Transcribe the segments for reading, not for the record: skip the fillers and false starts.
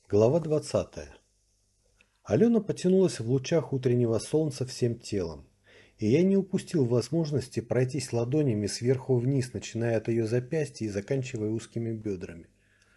Глава 20. Алена потянулась в лучах утреннего солнца всем телом, и я не упустил возможности пройтись ладонями сверху вниз, начиная от ее запястья и заканчивая узкими бедрами.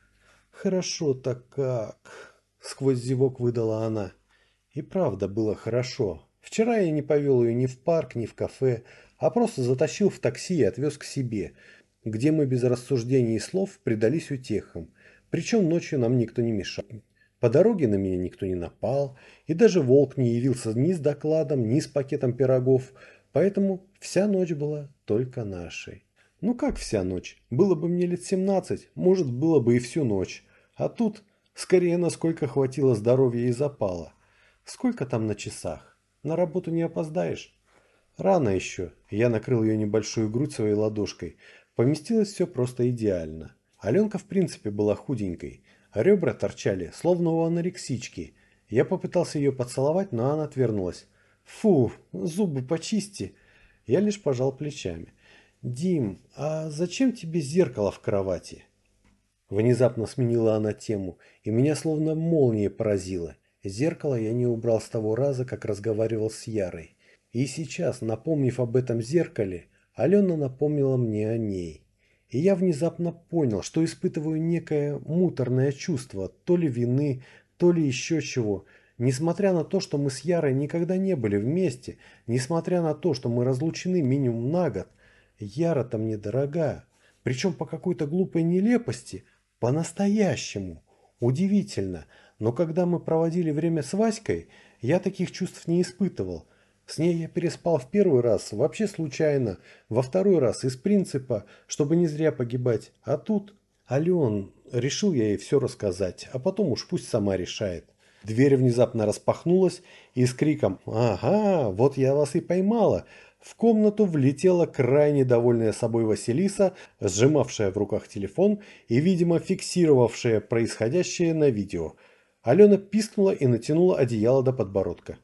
«Хорошо так как!» – сквозь зевок выдала она. И правда было хорошо. Вчера я не повел ее ни в парк, ни в кафе, а просто затащил в такси и отвез к себе, где мы без рассуждений и слов предались утехам. Причем ночью нам никто не мешал. По дороге на меня никто не напал, и даже волк не явился ни с докладом, ни с пакетом пирогов, поэтому вся ночь была только нашей. Ну как вся ночь? Было бы мне лет 17, может, было бы и всю ночь. А тут, скорее, насколько хватило здоровья и запала. Сколько там на часах? На работу не опоздаешь? Рано еще. Я накрыл ее небольшую грудь своей ладошкой. Поместилось все просто идеально. Аленка в принципе была худенькой. Ребра торчали, словно у анорексички. Я попытался ее поцеловать, но она отвернулась. «Фу, зубы почисти!» Я лишь пожал плечами. «Дим, а зачем тебе зеркало в кровати?» Внезапно сменила она тему, и меня словно молния поразила. Зеркало я не убрал с того раза, как разговаривал с Ярой. И сейчас, напомнив об этом зеркале, Алена напомнила мне о ней. И я внезапно понял, что испытываю некое муторное чувство, то ли вины, то ли еще чего. Несмотря на то, что мы с Ярой никогда не были вместе, несмотря на то, что мы разлучены минимум на год, Яра-то мне дорога. Причем по какой-то глупой нелепости, по-настоящему. Удивительно, но когда мы проводили время с Васькой, я таких чувств не испытывал. С ней я переспал в первый раз, вообще случайно, во второй раз из принципа, чтобы не зря погибать. А тут, Ален, решил я ей все рассказать, а потом уж пусть сама решает. Дверь внезапно распахнулась и с криком «Ага, вот я вас и поймала!» в комнату влетела крайне довольная собой Василиса, сжимавшая в руках телефон и, видимо, фиксировавшая происходящее на видео. Алена пискнула и натянула одеяло до подбородка.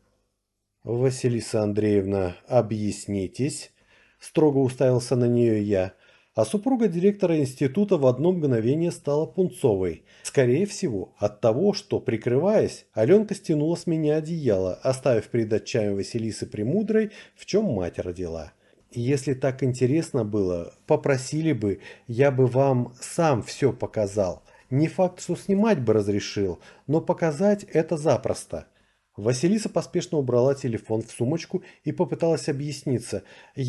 «Василиса Андреевна, объяснитесь», – строго уставился на нее я, а супруга директора института в одно мгновение стала пунцовой. Скорее всего, от того, что, прикрываясь, Аленка стянула с меня одеяло, оставив перед отчаем Василисы Премудрой, в чем мать родила. Если так интересно было, попросили бы, я бы вам сам все показал. Не факт, что снимать бы разрешил, но показать это запросто. Василиса поспешно убрала телефон в сумочку и попыталась объясниться.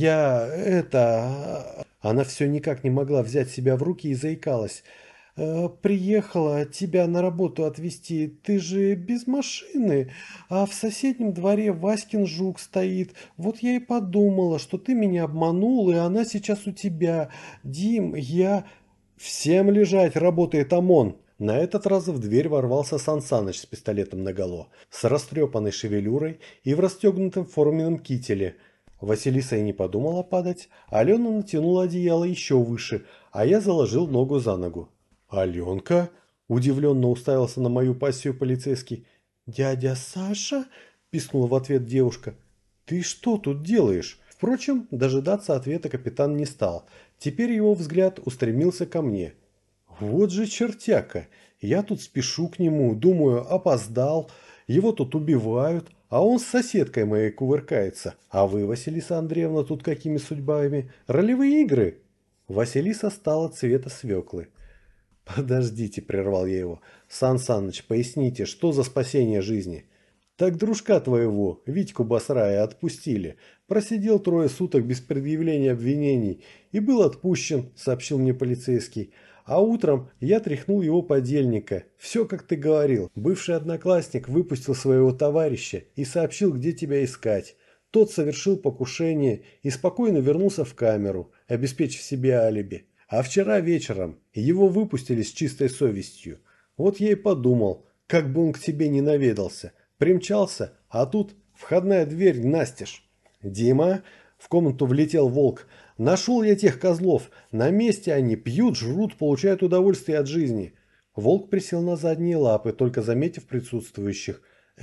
Она все никак не могла взять себя в руки и заикалась. «Приехала тебя на работу отвезти. Ты же без машины, а в соседнем дворе Васькин жук стоит. Вот я и подумала, что ты меня обманул, и она сейчас у тебя. Дим, я...» «Всем лежать, работает ОМОН!» На этот раз в дверь ворвался Сан Саныч с пистолетом наголо, с растрепанной шевелюрой и в расстегнутом форменном кителе. Василиса и не подумала падать, а Алена натянула одеяло еще выше, а я заложил ногу за ногу. «Аленка?» – удивленно уставился на мою пассию полицейский. «Дядя Саша?» – пискнула в ответ девушка. «Ты что тут делаешь?» Впрочем, дожидаться ответа капитан не стал. Теперь его взгляд устремился ко мне. Вот же чертяка. Я тут спешу к нему, думаю, опоздал. Его тут убивают, а он с соседкой моей кувыркается. А вы, Василиса Андреевна, тут какими судьбами? Ролевые игры? Василиса стала цвета свеклы. «Подождите», – прервал я его. «Сан Саныч, поясните, что за спасение жизни?» «Так дружка твоего, Витьку Басрая, отпустили. Просидел 3 суток без предъявления обвинений и был отпущен», – сообщил мне полицейский. «А утром я тряхнул его подельника. Все, как ты говорил. Бывший одноклассник выпустил своего товарища и сообщил, где тебя искать. Тот совершил покушение и спокойно вернулся в камеру, обеспечив себе алиби. А вчера вечером его выпустили с чистой совестью. Вот я и подумал, как бы он к тебе не наведался. Примчался, а тут входная дверь настежь. «Дима!» – в комнату влетел волк. «Нашел я тех козлов. На месте они пьют, жрут, получают удовольствие от жизни». Волк присел на задние лапы, только заметив присутствующих.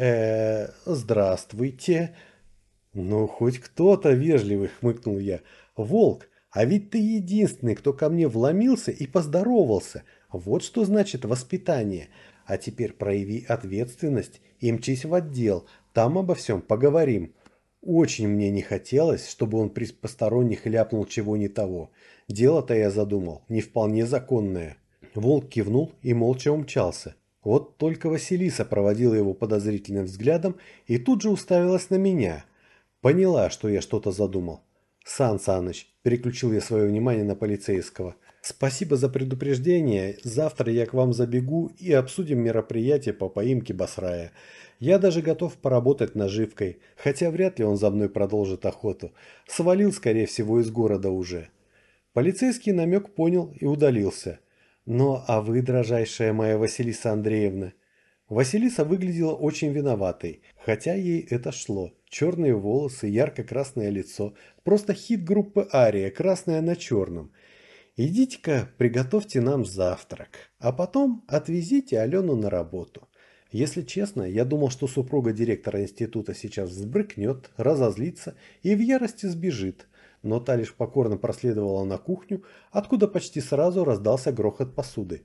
Здравствуйте». «Ну, хоть кто-то вежливый», – хмыкнул я. «Волк, а ведь ты единственный, кто ко мне вломился и поздоровался. Вот что значит воспитание. А теперь прояви ответственность и мчись в отдел, там обо всем поговорим. Очень мне не хотелось, чтобы он при посторонних ляпнул чего не того. Дело-то я задумал, не вполне законное. Волк кивнул и молча умчался. Вот только Василиса проводила его подозрительным взглядом и тут же уставилась на меня. Поняла, что я что-то задумал. «Сан Саныч», – переключил я свое внимание на полицейского. «Спасибо за предупреждение. Завтра я к вам забегу и обсудим мероприятие по поимке Басрая. Я даже готов поработать наживкой, хотя вряд ли он за мной продолжит охоту. Свалил, скорее всего, из города уже». Полицейский намек понял и удалился. «Ну, а вы, дрожайшая моя Василиса Андреевна?» Василиса выглядела очень виноватой, хотя ей это шло. Черные волосы, ярко-красное лицо. Просто хит группы «Ария», красное на черном. «Идите-ка, приготовьте нам завтрак, а потом отвезите Алену на работу». Если честно, я думал, что супруга директора института сейчас взбрыкнет, разозлится и в ярости сбежит. Но та лишь покорно проследовала на кухню, откуда почти сразу раздался грохот посуды.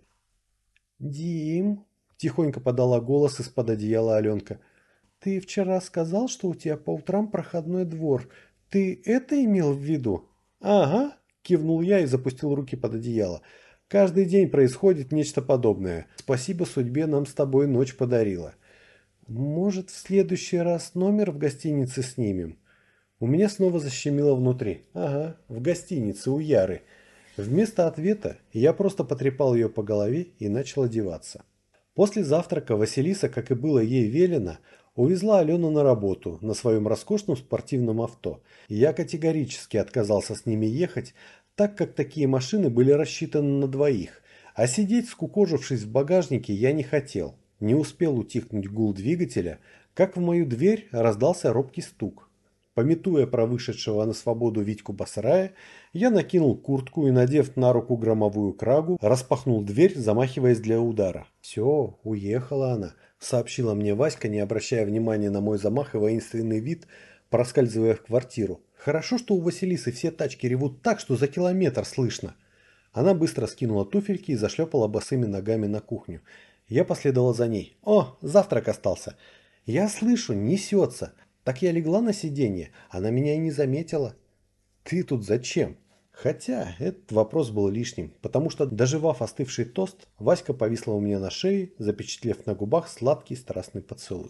«Дим!» – тихонько подала голос из-под одеяла Аленка. «Ты вчера сказал, что у тебя по утрам проходной двор. Ты это имел в виду?» «Ага», – кивнул я и запустил руки под одеяло. «Каждый день происходит нечто подобное. Спасибо судьбе, нам с тобой ночь подарила». «Может, в следующий раз номер в гостинице снимем?» У меня снова защемило внутри. «Ага, в гостинице у Яры». Вместо ответа я просто потрепал ее по голове и начал одеваться. После завтрака Василиса, как и было ей велено, увезла Алену на работу на своем роскошном спортивном авто. Я категорически отказался с ними ехать, так как такие машины были рассчитаны на двоих, а сидеть скукожившись в багажнике я не хотел. Не успел утихнуть гул двигателя, как в мою дверь раздался робкий стук. Памятуя про вышедшего на свободу Витьку Басарая, я накинул куртку и, надев на руку громовую крагу, распахнул дверь, замахиваясь для удара. «Все, уехала она», — сообщила мне Васька, не обращая внимания на мой замах и воинственный вид, проскальзывая в квартиру. «Хорошо, что у Василисы все тачки ревут так, что за километр слышно». Она быстро скинула туфельки и зашлепала босыми ногами на кухню. Я последовал за ней. «О, завтрак остался». «Я слышу, несется». Так я легла на сиденье, она меня и не заметила. «Ты тут зачем?» Хотя этот вопрос был лишним, потому что, доживав остывший тост, Васька повисла у меня на шее, запечатлев на губах сладкий страстный поцелуй.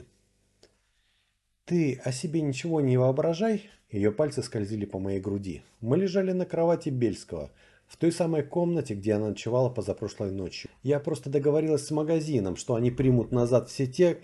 «Ты о себе ничего не воображай?» Ее пальцы скользили по моей груди. Мы лежали на кровати Бельского, в той самой комнате, где она ночевала позапрошлой ночью. Я просто договорилась с магазином, что они примут назад все те...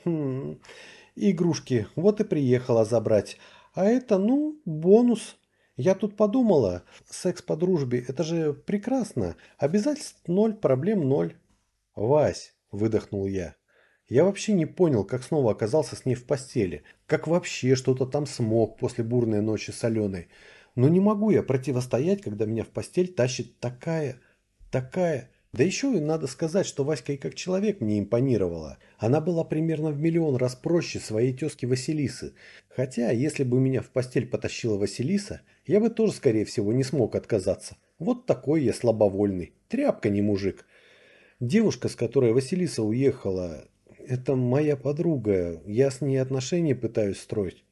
игрушки, вот и приехала забрать. А это, ну, бонус. Я тут подумала, секс по дружбе, это же прекрасно. Обязательств ноль, проблем ноль. «Вась», выдохнул я. Я вообще не понял, как снова оказался с ней в постели. Как вообще что-то там смог после бурной ночи с Аленой. Но не могу я противостоять, когда меня в постель тащит такая... Да еще и надо сказать, что Васька и как человек мне импонировала. Она была примерно в миллион раз проще своей тезки Василисы. Хотя, если бы меня в постель потащила Василиса, я бы тоже, скорее всего, не смог отказаться. Вот такой я слабовольный. Тряпка, не мужик. Девушка, с которой Василиса уехала, это моя подруга. Я с ней отношения пытаюсь строить.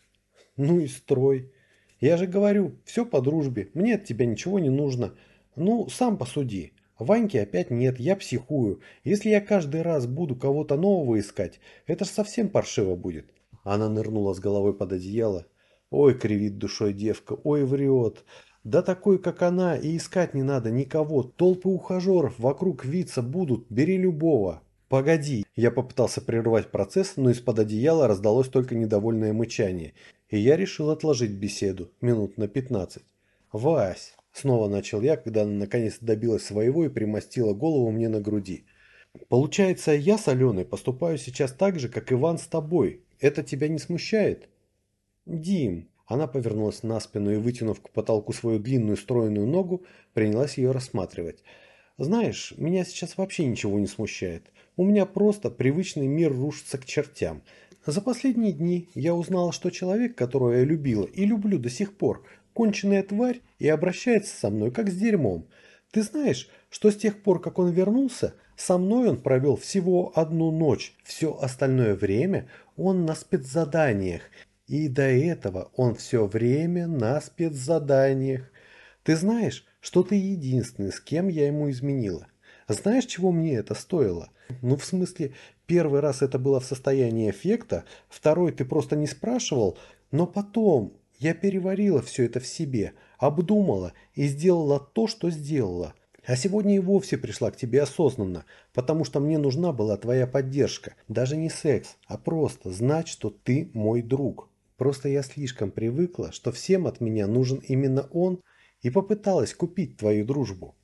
Ну и строй. Я же говорю, все по дружбе. Мне от тебя ничего не нужно. Ну, сам посуди. Ваньки опять нет, я психую. Если я каждый раз буду кого-то нового искать, это ж совсем паршиво будет. Она нырнула с головой под одеяло. Ой, кривит душой девка, ой, врет. Да такой, как она, и искать не надо никого. Толпы ухажеров вокруг виться будут, бери любого. Погоди. Я попытался прервать процесс, но из-под одеяла раздалось только недовольное мычание. И я решил отложить беседу минут на 15. «Вась!» – снова начал я, когда она наконец добилась своего и примостила голову мне на груди. «Получается, я с Аленой поступаю сейчас так же, как Иван с тобой. Это тебя не смущает?» «Дим!» – она повернулась на спину и, вытянув к потолку свою длинную стройную ногу, принялась ее рассматривать. «Знаешь, меня сейчас вообще ничего не смущает. У меня просто привычный мир рушится к чертям. За последние дни я узнала, что человек, которого я любила и люблю до сих пор, конченая тварь и обращается со мной как с дерьмом. Ты знаешь, что с тех пор, как он вернулся, со мной он провел всего одну ночь. Все остальное время он на спецзаданиях. И до этого он все время на спецзаданиях. Ты знаешь, что ты единственный, с кем я ему изменила. Знаешь, чего мне это стоило? Ну, в смысле, первый раз это было в состоянии эффекта, второй ты просто не спрашивал, но потом я переварила все это в себе, обдумала и сделала то, что сделала. А сегодня и вовсе пришла к тебе осознанно, потому что мне нужна была твоя поддержка. Даже не секс, а просто знать, что ты мой друг. Просто я слишком привыкла, что всем от меня нужен именно он, и попыталась купить твою дружбу.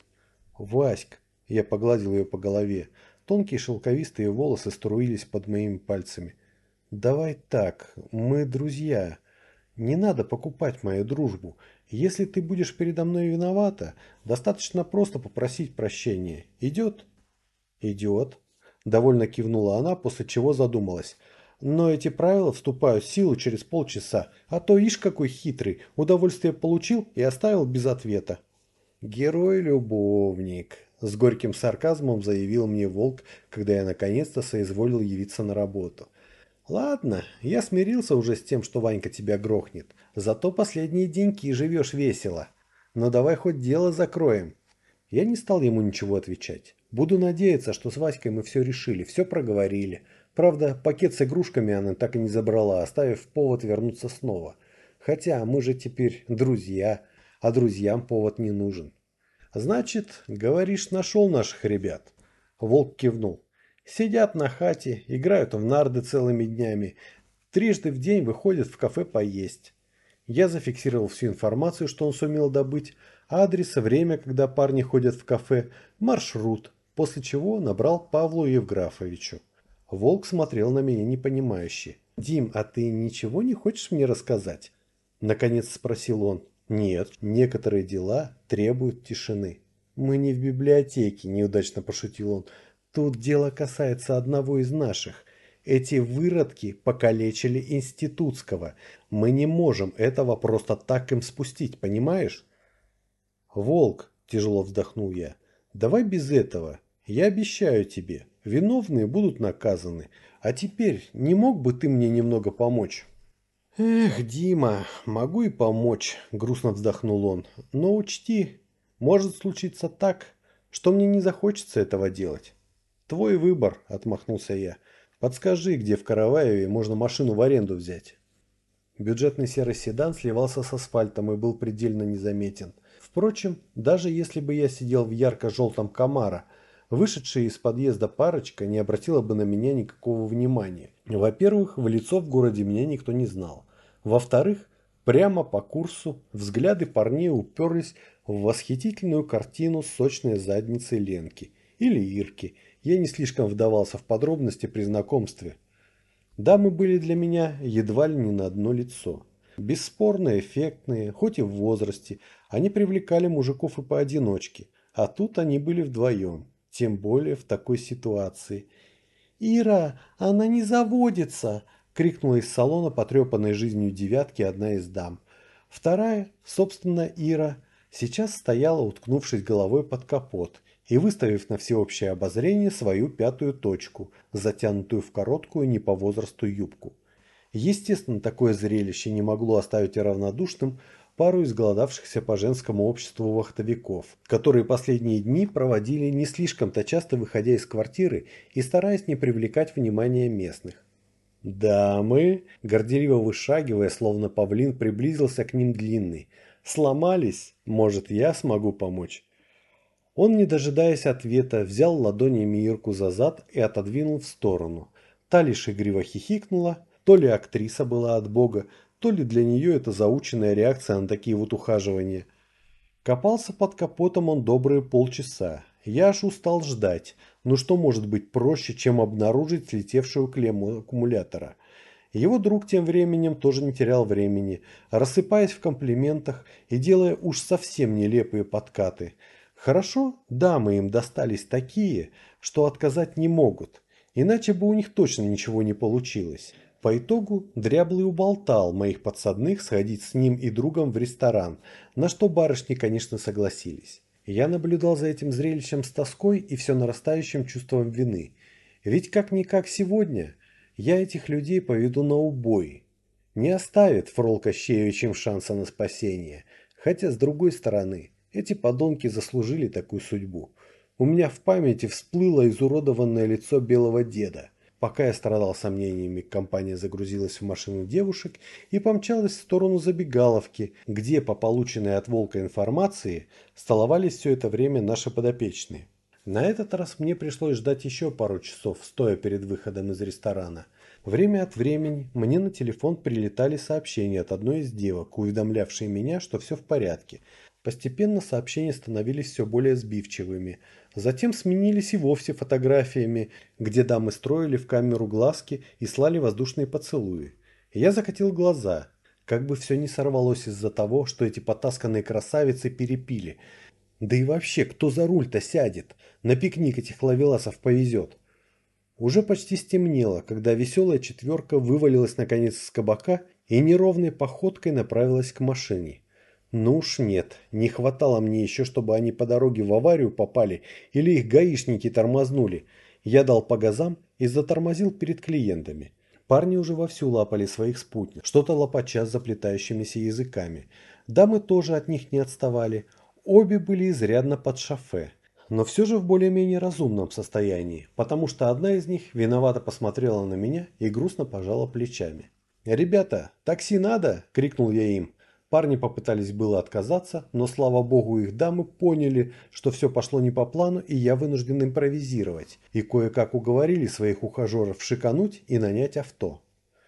Васька, я погладил ее по голове. Тонкие шелковистые волосы струились под моими пальцами. Давай так, мы друзья. Не надо покупать мою дружбу. Если ты будешь передо мной виновата, достаточно просто попросить прощения. Идет? Идет. Довольно кивнула она, после чего задумалась. Но эти правила вступают в силу через полчаса, а то ишь какой хитрый, удовольствие получил и оставил без ответа. Герой-любовник, с горьким сарказмом заявил мне Волк, когда я наконец-то соизволил явиться на работу. Ладно, я смирился уже с тем, что Ванька тебя грохнет, зато последние деньки живешь весело. Но давай хоть дело закроем. Я не стал ему ничего отвечать. Буду надеяться, что с Васькой мы все решили, все проговорили. Правда, пакет с игрушками она так и не забрала, оставив повод вернуться снова. Хотя мы же теперь друзья, а друзьям повод не нужен. Значит, говоришь, нашел наших ребят? Волк кивнул. Сидят на хате, играют в нарды целыми днями. Трижды в день выходят в кафе поесть. Я зафиксировал всю информацию, что он сумел добыть, адрес, время, когда парни ходят в кафе, маршрут, после чего набрал Павлу Евграфовичу. Волк смотрел на меня непонимающе. «Дим, а ты ничего не хочешь мне рассказать?» Наконец спросил он. «Нет, некоторые дела требуют тишины». «Мы не в библиотеке», неудачно пошутил он. «Тут дело касается одного из наших. Эти выродки покалечили Институтского. Мы не можем этого просто так им спустить, понимаешь?» «Волк», – тяжело вздохнул я, – «давай без этого. Я обещаю тебе, виновные будут наказаны. А теперь не мог бы ты мне немного помочь?» «Эх, Дима, могу и помочь», – грустно вздохнул он. «Но учти, может случиться так, что мне не захочется этого делать». «Твой выбор», – отмахнулся я. «Подскажи, где в Караваеве можно машину в аренду взять». Бюджетный серый седан сливался с асфальтом и был предельно незаметен. Впрочем, даже если бы я сидел в ярко-желтом Камаро, вышедшая из подъезда парочка не обратила бы на меня никакого внимания. Во-первых, в лицо в городе меня никто не знал. Во-вторых, прямо по курсу взгляды парней уперлись в восхитительную картину с сочной задницей Ленки или Ирки. Я не слишком вдавался в подробности при знакомстве. Дамы были для меня едва ли не на одно лицо. Бесспорно эффектные, хоть и в возрасте, они привлекали мужиков и поодиночке, а тут они были вдвоем, тем более в такой ситуации. «Ира, она не заводится!» – крикнула из салона потрепанной жизнью девятки одна из дам. Вторая, собственно, Ира, сейчас стояла, уткнувшись головой под капот и выставив на всеобщее обозрение свою пятую точку, затянутую в короткую не по возрасту юбку. Естественно, такое зрелище не могло оставить равнодушным пару изголодавшихся по женскому обществу вахтовиков, которые последние дни проводили не слишком-то часто выходя из квартиры и стараясь не привлекать внимания местных. «Дамы!» – горделиво вышагивая, словно павлин, приблизился к ним длинный. «Сломались? Может, я смогу помочь?» Он, не дожидаясь ответа, взял ладонями Ирку за зад и отодвинул в сторону. Та лишь игриво хихикнула, то ли актриса была от бога, то ли для нее это заученная реакция на такие вот ухаживания. Копался под капотом он добрые полчаса. Я аж устал ждать. Ну что может быть проще, чем обнаружить слетевшую клемму аккумулятора? Его друг тем временем тоже не терял времени, рассыпаясь в комплиментах и делая уж совсем нелепые подкаты. Хорошо, дамы им достались такие, что отказать не могут, иначе бы у них точно ничего не получилось. По итогу Дряблый уболтал моих подсадных сходить с ним и другом в ресторан, на что барышни, конечно, согласились. Я наблюдал за этим зрелищем с тоской и все нарастающим чувством вины. Ведь как-никак сегодня я этих людей поведу на убой. Не оставит Фрол Кощеевичем шанса на спасение. Хотя, с другой стороны, эти подонки заслужили такую судьбу. У меня в памяти всплыло изуродованное лицо белого деда. Пока я страдал сомнениями, компания загрузилась в машину девушек и помчалась в сторону забегаловки, где, по полученной от Волка информации, столовались все это время наши подопечные. На этот раз мне пришлось ждать еще пару часов, стоя перед выходом из ресторана. Время от времени мне на телефон прилетали сообщения от одной из девок, уведомлявшие меня, что все в порядке. Постепенно сообщения становились все более сбивчивыми. Затем сменились и вовсе фотографиями, где дамы строили в камеру глазки и слали воздушные поцелуи. Я закатил глаза, как бы все не сорвалось из-за того, что эти потасканные красавицы перепили. Да и вообще, кто за руль-то сядет? На пикник этих ловеласов повезет. Уже почти стемнело, когда веселая четверка вывалилась наконец из кабака и неровной походкой направилась к машине. Ну уж нет, не хватало мне еще, чтобы они по дороге в аварию попали или их гаишники тормознули. Я дал по газам и затормозил перед клиентами. Парни уже вовсю лапали своих спутников, что-то лопача с заплетающимися языками. Дамы тоже от них не отставали. Обе были изрядно под шофе, но все же в более-менее разумном состоянии, потому что одна из них виновато посмотрела на меня и грустно пожала плечами. «Ребята, такси надо?» – крикнул я им. Парни попытались было отказаться, но, слава богу, их дамы поняли, что все пошло не по плану, и я вынужден импровизировать, и кое-как уговорили своих ухажеров шикануть и нанять авто.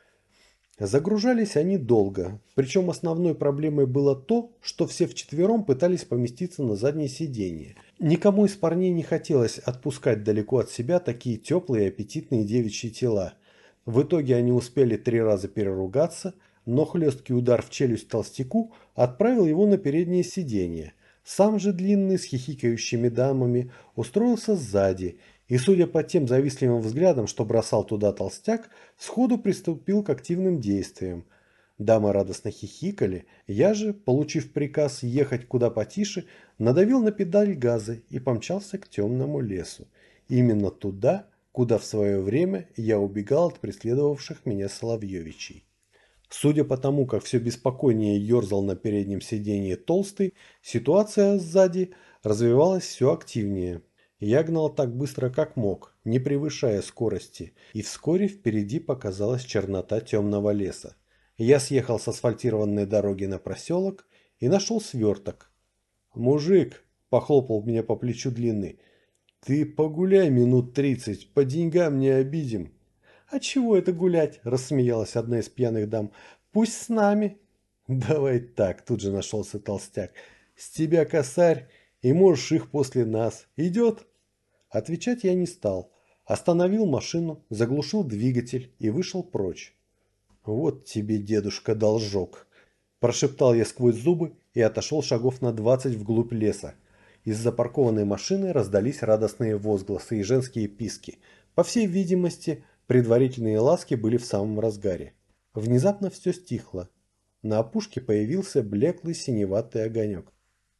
Загружались они долго, причем основной проблемой было то, что все вчетвером пытались поместиться на заднее сиденье. Никому из парней не хотелось отпускать далеко от себя такие теплые и аппетитные девичьи тела. В итоге они успели 3 раза переругаться, но хлесткий удар в челюсть толстяку отправил его на переднее сиденье. Сам же Длинный с хихикающими дамами устроился сзади и, судя по тем завистливым взглядам, что бросал туда толстяк, сходу приступил к активным действиям. Дамы радостно хихикали, я же, получив приказ ехать куда потише, надавил на педаль газа и помчался к темному лесу. Именно туда, куда в свое время я убегал от преследовавших меня Соловьевичей. Судя по тому, как все беспокойнее ерзал на переднем сиденье Толстый, ситуация сзади развивалась все активнее. Я гнал так быстро, как мог, не превышая скорости, и вскоре впереди показалась чернота темного леса. Я съехал с асфальтированной дороги на проселок и нашел сверток. «Мужик!» – похлопал меня по плечу Длинный. «Ты погуляй минут 30, по деньгам не обидим». «А чего это гулять?» – рассмеялась одна из пьяных дам. «Пусть с нами». «Давай так», – тут же нашелся толстяк. «С тебя косарь, и можешь их после нас. Идет?» Отвечать я не стал. Остановил машину, заглушил двигатель и вышел прочь. «Вот тебе, дедушка, должок», – прошептал я сквозь зубы и отошел шагов на 20 вглубь леса. Из запаркованной машины раздались радостные возгласы и женские писки. По всей видимости, предварительные ласки были в самом разгаре. Внезапно все стихло. На опушке появился блеклый синеватый огонек.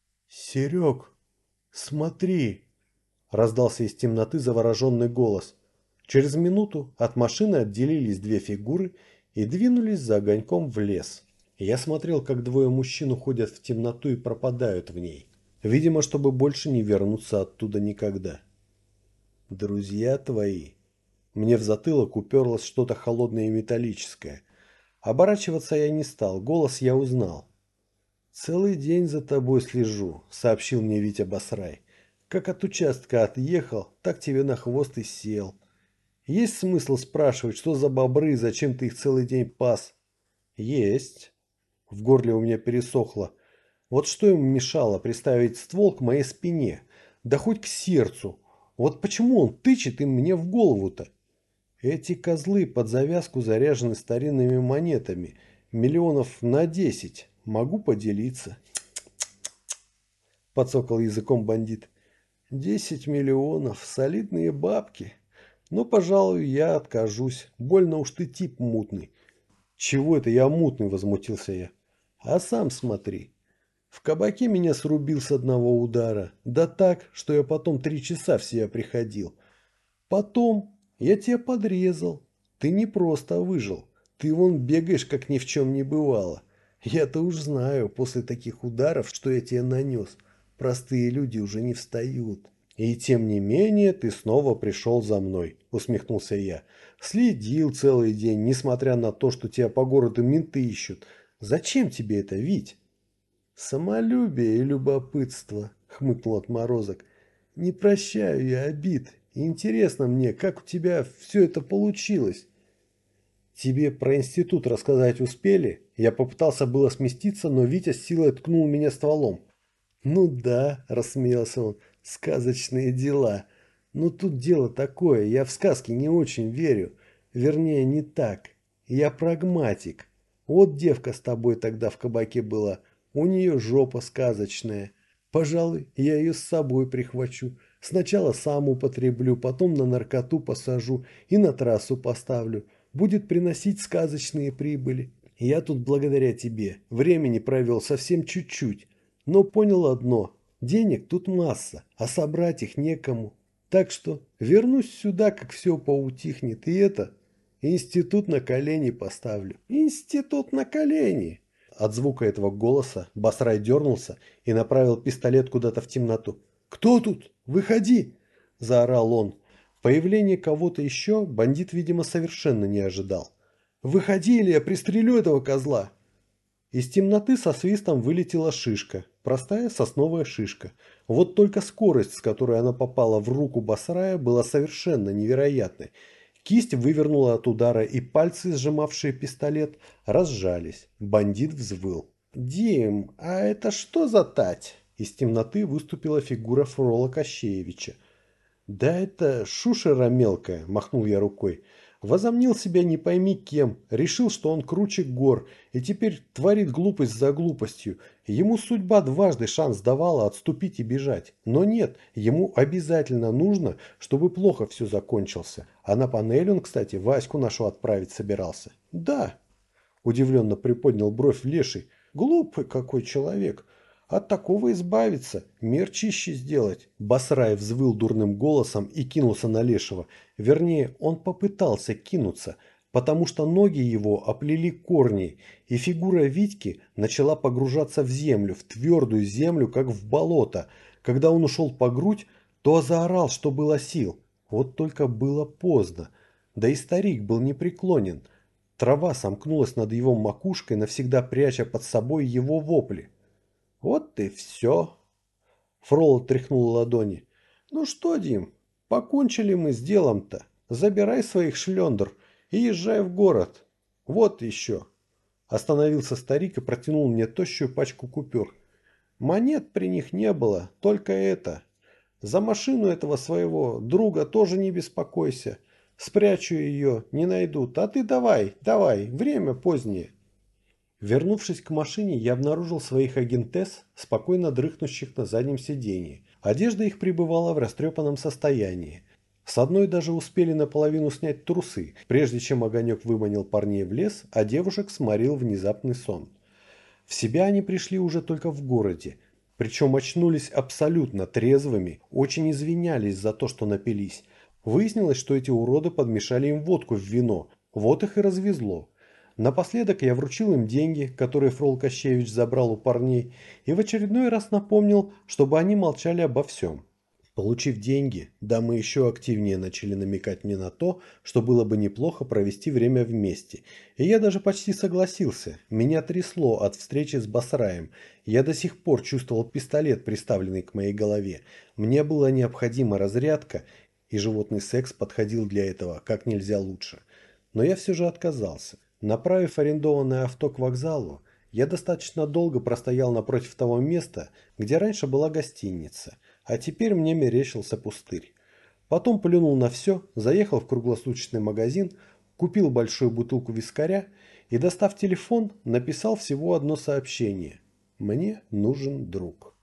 «Серег, смотри!» – раздался из темноты завороженный голос. Через минуту от машины отделились 2 фигуры и двинулись за огоньком в лес. Я смотрел, как 2 мужчин уходят в темноту и пропадают в ней. Видимо, чтобы больше не вернуться оттуда никогда. «Друзья твои!» Мне в затылок уперлось что-то холодное и металлическое. Оборачиваться я не стал, голос я узнал. «Целый день за тобой слежу», — сообщил мне Витя Басрай. «Как от участка отъехал, так тебе на хвост и сел. Есть смысл спрашивать, что за бобры, зачем ты их целый день пас?» «Есть». В горле у меня пересохло. Вот что им мешало приставить ствол к моей спине, да хоть к сердцу. Вот почему он тычет им мне в голову-то? Эти козлы под завязку заряжены старинными монетами. Миллионов на 10. Могу поделиться. Подсокал языком бандит. 10 миллионов. Солидные бабки. Но, пожалуй, я откажусь. Больно уж ты тип мутный. Чего это я мутный, возмутился я. А сам смотри. В кабаке меня срубил с одного удара. Да так, что я потом 3 часа в себя приходил. Потом я тебя подрезал. Ты не просто выжил. Ты вон бегаешь, как ни в чем не бывало. Я-то уж знаю, после таких ударов, что я тебе нанес, простые люди уже не встают. И тем не менее ты снова пришел за мной, усмехнулся я. Следил целый день, несмотря на то, что тебя по городу менты ищут. Зачем тебе это, Вить? Самолюбие и любопытство, хмыкнул отморозок. Не прощаю я обид. И интересно мне, как у тебя все это получилось? Тебе про институт рассказать успели? Я попытался было сместиться, но Витя с силой ткнул меня стволом. Ну да, рассмеялся он, сказочные дела. Но тут дело такое, я в сказки не очень верю. Вернее, не так. Я прагматик. Вот девка с тобой тогда в кабаке была. У нее жопа сказочная. Пожалуй, я ее с собой прихвачу. Сначала сам употреблю, потом на наркоту посажу и на трассу поставлю. Будет приносить сказочные прибыли. Я тут благодаря тебе времени провел совсем чуть-чуть. Но понял одно. Денег тут масса, а собрать их некому. Так что вернусь сюда, как все поутихнет. И это... Институт на колени поставлю. Институт на колени. От звука этого голоса Басрай дернулся и направил пистолет куда-то в темноту. «Кто тут? Выходи!» – заорал он. Появление кого-то еще бандит, видимо, совершенно не ожидал. «Выходи, или я пристрелю этого козла!» Из темноты со свистом вылетела шишка. Простая сосновая шишка. Вот только скорость, с которой она попала в руку Басрая, была совершенно невероятной. Кисть вывернула от удара, и пальцы, сжимавшие пистолет, разжались. Бандит взвыл. «Дим, а это что за тать?» Из темноты выступила фигура Фрола Кощеевича. «Да это шушера мелкая», – махнул я рукой. Возомнил себя не пойми кем, решил, что он круче гор, и теперь творит глупость за глупостью. Ему судьба дважды шанс давала отступить и бежать. Но нет, ему обязательно нужно, чтобы плохо все закончился. А на панель он, кстати, Ваську нашу отправить собирался. «Да», – удивленно приподнял бровь Леший, – «глупый какой человек». От такого избавиться, мир чище сделать. Басрай взвыл дурным голосом и кинулся на Лешего. Вернее, он попытался кинуться, потому что ноги его оплели корни, и фигура Витьки начала погружаться в землю, в твердую землю, как в болото. Когда он ушел по грудь, то заорал, что было сил. Вот только было поздно. Да и старик был непреклонен. Трава сомкнулась над его макушкой, навсегда пряча под собой его вопли. «Вот и все!» Фрол тряхнул ладони. «Ну что, Дим, покончили мы с делом-то. Забирай своих шлендр и езжай в город. Вот еще!» Остановился старик и протянул мне тощую пачку купюр. Монет при них не было, только это. За машину этого своего друга тоже не беспокойся. Спрячу ее, не найдут. А ты давай, давай, время позднее. Вернувшись к машине, я обнаружил своих агентесс, спокойно дрыхнущих на заднем сиденье. Одежда их пребывала в растрепанном состоянии. С одной даже успели наполовину снять трусы, прежде чем огонек выманил парней в лес, а девушек сморил внезапный сон. В себя они пришли уже только в городе, причем очнулись абсолютно трезвыми, очень извинялись за то, что напились. Выяснилось, что эти уроды подмешали им водку в вино, вот их и развезло. Напоследок я вручил им деньги, которые Фрол Кощеевич забрал у парней, и в очередной раз напомнил, чтобы они молчали обо всем. Получив деньги, дамы еще активнее начали намекать мне на то, что было бы неплохо провести время вместе. И я даже почти согласился. Меня трясло от встречи с Басраем. Я до сих пор чувствовал пистолет, приставленный к моей голове. Мне была необходима разрядка, и животный секс подходил для этого как нельзя лучше. Но я все же отказался. Направив арендованное авто к вокзалу, я достаточно долго простоял напротив того места, где раньше была гостиница, а теперь мне мерещился пустырь. Потом плюнул на все, заехал в круглосуточный магазин, купил большую бутылку вискаря и, достав телефон, написал всего одно сообщение. «Мне нужен друг».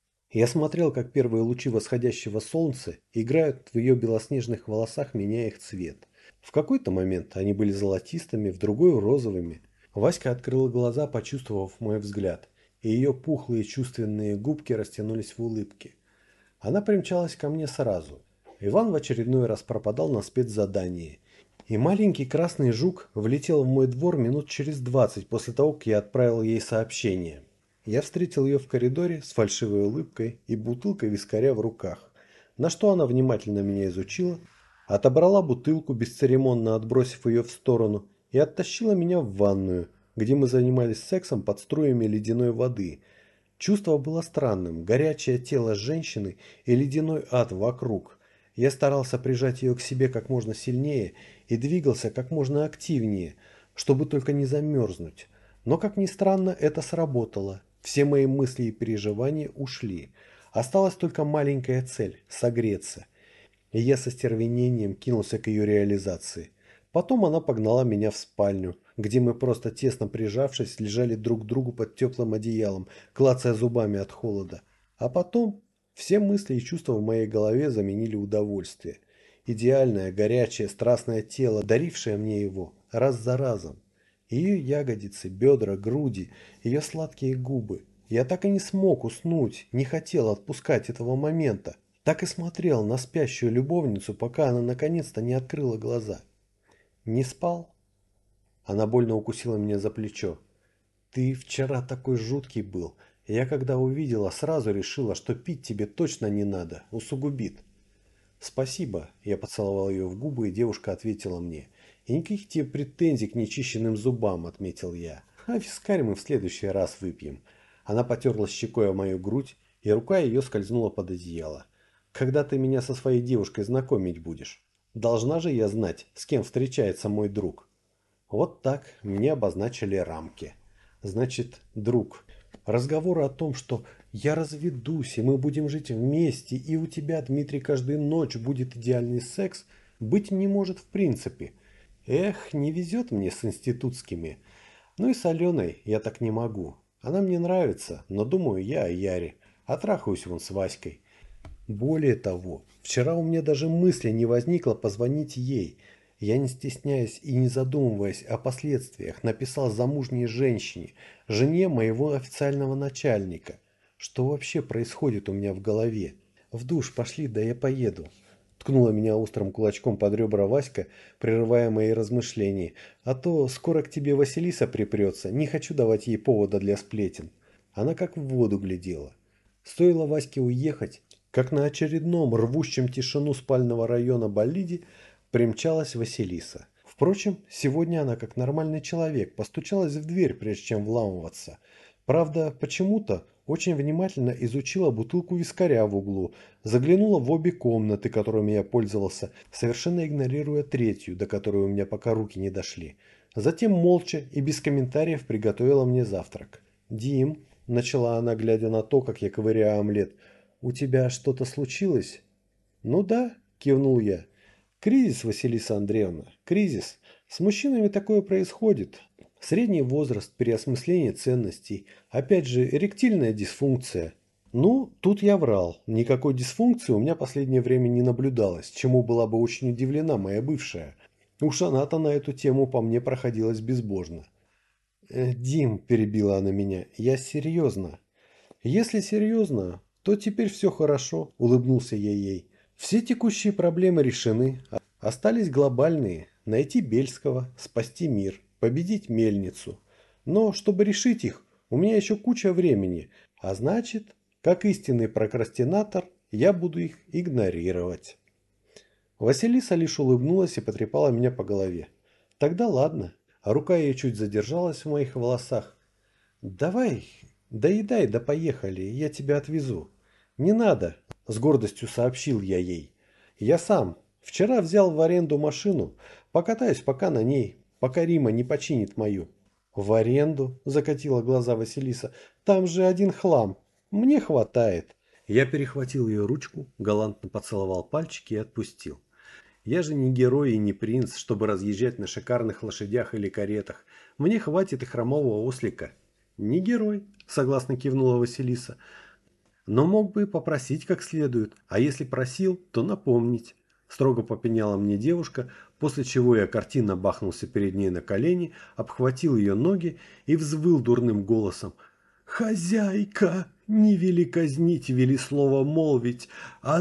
Я смотрел, как первые лучи восходящего солнца играют в ее белоснежных волосах, меняя их цвет. В какой-то момент они были золотистыми, в другой розовыми. Васька открыла глаза, почувствовав мой взгляд. и ее пухлые чувственные губки растянулись в улыбке. Она примчалась ко мне сразу. Иван в очередной раз пропадал на спецзадании. И маленький красный жук влетел в мой двор минут через 20 после того, как я отправил ей сообщение. Я встретил ее в коридоре с фальшивой улыбкой и бутылкой вискаря в руках, на что она внимательно меня изучила, отобрала бутылку, бесцеремонно отбросив ее в сторону, и оттащила меня в ванную, где мы занимались сексом под струями ледяной воды. Чувство было странным, горячее тело женщины и ледяной ад вокруг. Я старался прижать ее к себе как можно сильнее и двигался как можно активнее, чтобы только не замерзнуть. Но, как ни странно, это сработало. Все мои мысли и переживания ушли. Осталась только маленькая цель – согреться. И я со стервенением кинулся к ее реализации. Потом она погнала меня в спальню, где мы просто тесно прижавшись лежали друг к другу под теплым одеялом, клацая зубами от холода. А потом все мысли и чувства в моей голове заменили удовольствие. Идеальное, горячее, страстное тело, дарившее мне его, раз за разом. Ее ягодицы, бедра, груди, ее сладкие губы. Я так и не смог уснуть, не хотел отпускать этого момента. Так и смотрел на спящую любовницу, пока она наконец-то не открыла глаза. «Не спал?» Она больно укусила меня за плечо. «Ты вчера такой жуткий был. Я когда увидела, сразу решила, что пить тебе точно не надо, усугубит». «Спасибо», – я поцеловал ее в губы, и девушка ответила мне. «И никаких тебе претензий к нечищенным зубам», – отметил я. «А вискарь мы в следующий раз выпьем». Она потерла щекой о мою грудь, и рука ее скользнула под одеяло. «Когда ты меня со своей девушкой знакомить будешь? Должна же я знать, с кем встречается мой друг». Вот так мне обозначили рамки. Значит, друг. Разговоры о том, что я разведусь, и мы будем жить вместе, и у тебя, Дмитрий, каждую ночь будет идеальный секс, быть не может в принципе. Эх, не везет мне с институтскими. Ну и с Аленой я так не могу. Она мне нравится, но думаю я о Яре. А трахаюсь вон с Васькой. Более того, вчера у меня даже мысли не возникло позвонить ей. Я, не стесняясь и не задумываясь о последствиях, написал замужней женщине, жене моего официального начальника. Что вообще происходит у меня в голове? В душ пошли, да я поеду. Ткнула меня острым кулачком под ребра Васька, прерывая мои размышления. А то скоро к тебе Василиса припрется, не хочу давать ей повода для сплетен. Она как в воду глядела. Стоило Ваське уехать, как на очередном рвущем тишину спального района болиде примчалась Василиса. Впрочем, сегодня она, как нормальный человек, постучалась в дверь, прежде чем вламываться. Правда, почему-то очень внимательно изучила бутылку вискаря в углу, заглянула в обе комнаты, которыми я пользовался, совершенно игнорируя третью, до которой у меня пока руки не дошли. Затем молча и без комментариев приготовила мне завтрак. «Дим», – начала она, глядя на то, как я ковыряю омлет, – «у тебя что-то случилось?» «Ну да», – кивнул я. «Кризис, Василиса Андреевна, кризис. С мужчинами такое происходит. Средний возраст, переосмысление ценностей, опять же, эректильная дисфункция». Ну, тут я врал. Никакой дисфункции у меня последнее время не наблюдалось, чему была бы очень удивлена моя бывшая. Уж она-то на эту тему по мне проходилась безбожно. «Дим», – перебила она меня, – «я серьезно». «Если серьезно, то теперь все хорошо», – улыбнулся я ей. «Все текущие проблемы решены. Остались глобальные. Найти Бельского, спасти мир, победить мельницу. Но, чтобы решить их, у меня еще куча времени. А значит, как истинный прокрастинатор, я буду их игнорировать». Василиса лишь улыбнулась и потрепала меня по голове. «Тогда ладно». А рука ее чуть задержалась в моих волосах. «Давай, доедай, да поехали, я тебя отвезу». «Не надо», – с гордостью сообщил я ей. «Я сам. Вчера взял в аренду машину. Покатаюсь пока на ней, пока Рима не починит мою». «В аренду?» – закатила глаза Василиса. «Там же один хлам. Мне хватает». Я перехватил ее ручку, галантно поцеловал пальчики и отпустил. Я же не герой и не принц, чтобы разъезжать на шикарных лошадях или каретах. Мне хватит и хромого ослика. Не герой, согласно кивнула Василиса. Но мог бы и попросить как следует, а если просил, то напомнить. Строго попеняла мне девушка, после чего я картинно бахнулся перед ней на колени, обхватил ее ноги и взвыл дурным голосом. «Хозяйка, не вели казнить, вели слово молвить,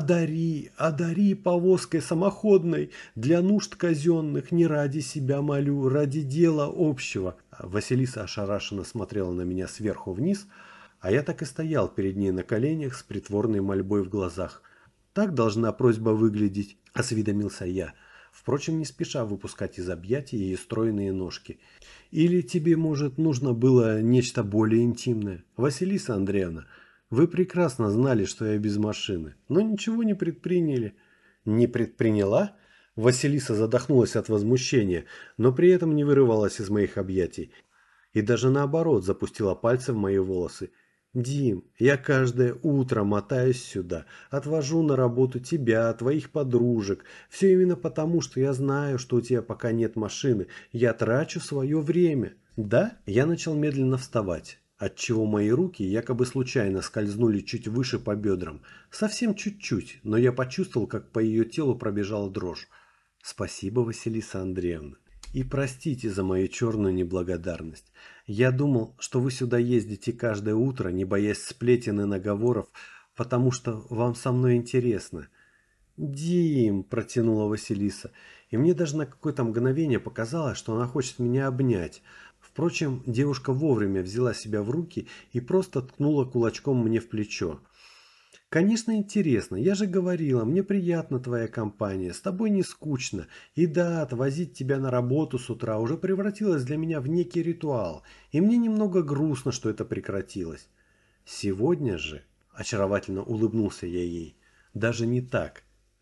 одари повозкой самоходной, для нужд казенных, не ради себя молю, ради дела общего». Василиса ошарашенно смотрела на меня сверху вниз, а я так и стоял перед ней на коленях с притворной мольбой в глазах. «Так должна просьба выглядеть», – осведомился я, впрочем, не спеша выпускать из объятий ее стройные ножки. «Или тебе, может, нужно было нечто более интимное? Василиса Андреевна, вы прекрасно знали, что я без машины, но ничего не предприняли». «Не предприняла?» Василиса задохнулась от возмущения, но при этом не вырывалась из моих объятий и даже наоборот запустила пальцы в мои волосы. «Дим, я каждое утро мотаюсь сюда, отвожу на работу тебя, твоих подружек. Все именно потому, что я знаю, что у тебя пока нет машины. Я трачу свое время». «Да?» Я начал медленно вставать, отчего мои руки якобы случайно скользнули чуть выше по бедрам. Совсем чуть-чуть, но я почувствовал, как по ее телу пробежала дрожь. «Спасибо, Василиса Андреевна. И простите за мою черную неблагодарность. Я думал, что вы сюда ездите каждое утро, не боясь сплетен и наговоров, потому что вам со мной интересно». «Дим», – протянула Василиса, и мне даже на какое-то мгновение показалось, что она хочет меня обнять. Впрочем, девушка вовремя взяла себя в руки и просто ткнула кулачком мне в плечо. «Конечно, интересно. Я же говорила, мне приятна твоя компания, с тобой не скучно. И да, отвозить тебя на работу с утра уже превратилось для меня в некий ритуал, и мне немного грустно, что это прекратилось. Сегодня же, очаровательно улыбнулся я ей, даже не так,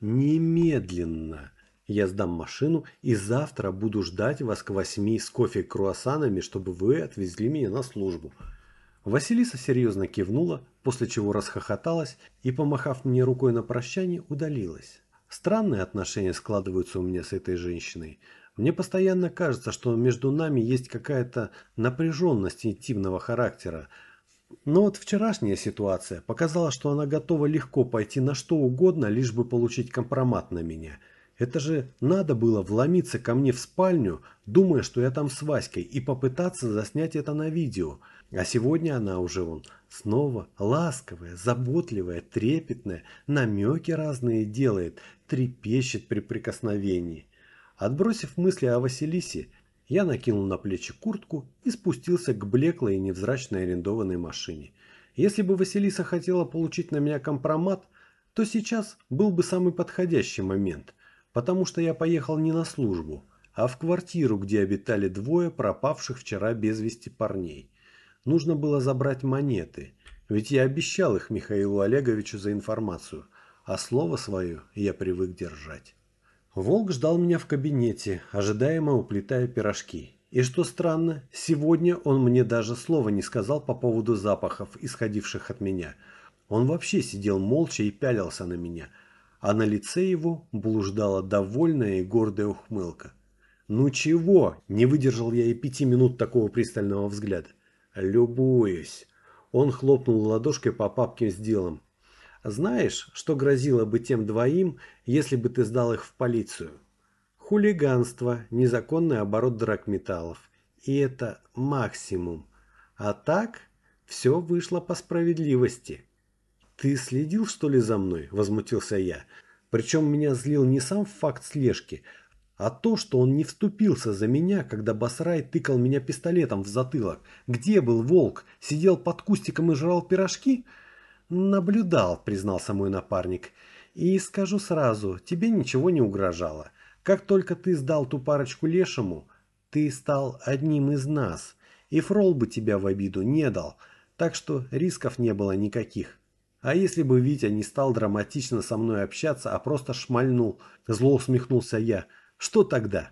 немедленно. Я сдам машину и завтра буду ждать вас к 8 с кофе и круассанами, чтобы вы отвезли меня на службу». Василиса серьезно кивнула, после чего расхохоталась и, помахав мне рукой на прощание, удалилась. Странные отношения складываются у меня с этой женщиной. Мне постоянно кажется, что между нами есть какая-то напряженность интимного характера. Но вот вчерашняя ситуация показала, что она готова легко пойти на что угодно, лишь бы получить компромат на меня. Это же надо было вломиться ко мне в спальню, думая, что я там с Васькой, и попытаться заснять это на видео. А сегодня она уже вон снова ласковая, заботливая, трепетная, намеки разные делает, трепещет при прикосновении. Отбросив мысли о Василисе, я накинул на плечи куртку и спустился к блеклой и невзрачной арендованной машине. Если бы Василиса хотела получить на меня компромат, то сейчас был бы самый подходящий момент, потому что я поехал не на службу, а в квартиру, где обитали двое пропавших вчера без вести парней. Нужно было забрать монеты, ведь я обещал их Михаилу Олеговичу за информацию, а слово свое я привык держать. Волк ждал меня в кабинете, ожидаемо уплетая пирожки. И что странно, сегодня он мне даже слова не сказал по поводу запахов, исходивших от меня. Он вообще сидел молча и пялился на меня, а на лице его блуждала довольная и гордая ухмылка. «Ну чего?» – не выдержал я и 5 минут такого пристального взгляда. «Любуюсь». Он хлопнул ладошкой по папке с делом. «Знаешь, что грозило бы тем двоим, если бы ты сдал их в полицию? Хулиганство, незаконный оборот драгметаллов. И это максимум. А так, все вышло по справедливости». «Ты следил, что ли, за мной?» – возмутился я. Причем меня злил не сам факт слежки, а то, что он не вступился за меня, когда Басрай тыкал меня пистолетом в затылок. Где был волк? Сидел под кустиком и жрал пирожки? Наблюдал, признался мой напарник. И скажу сразу, тебе ничего не угрожало. Как только ты сдал ту парочку лешему, ты стал одним из нас. И Фрол бы тебя в обиду не дал. Так что рисков не было никаких. А если бы Витя не стал драматично со мной общаться, а просто шмальнул, зло усмехнулся я, что тогда?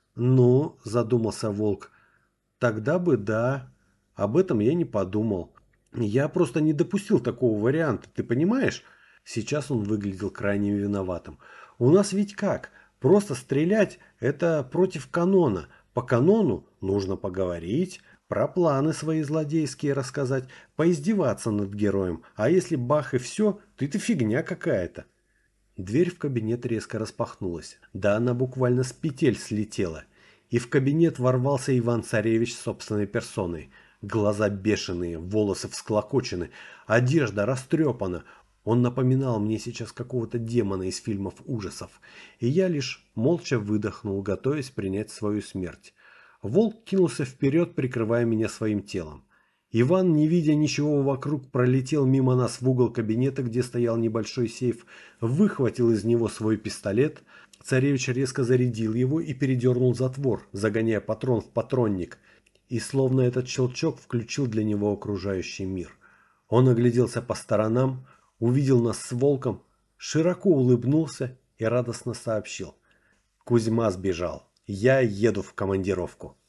Ну, задумался Волк, тогда бы да. Об этом я не подумал. Я просто не допустил такого варианта, ты понимаешь? Сейчас он выглядел крайне виноватым. У нас ведь как? Просто стрелять – это против канона. По канону нужно поговорить, про планы свои злодейские рассказать, поиздеваться над героем. А если бах и все, то это фигня какая-то. Дверь в кабинет резко распахнулась. Да она буквально с петель слетела. И в кабинет ворвался Иван-Царевич собственной персоной. Глаза бешеные, волосы всклокочены, одежда растрепана. Он напоминал мне сейчас какого-то демона из фильмов ужасов, и я лишь молча выдохнул, готовясь принять свою смерть. Волк кинулся вперед, прикрывая меня своим телом. Иван, не видя ничего вокруг, пролетел мимо нас в угол кабинета, где стоял небольшой сейф, выхватил из него свой пистолет. Царевич резко зарядил его и передернул затвор, загоняя патрон в патронник, и словно этот щелчок включил для него окружающий мир. Он огляделся по сторонам, увидел нас с волком, широко улыбнулся и радостно сообщил: «Кузьма сбежал. Я еду в командировку».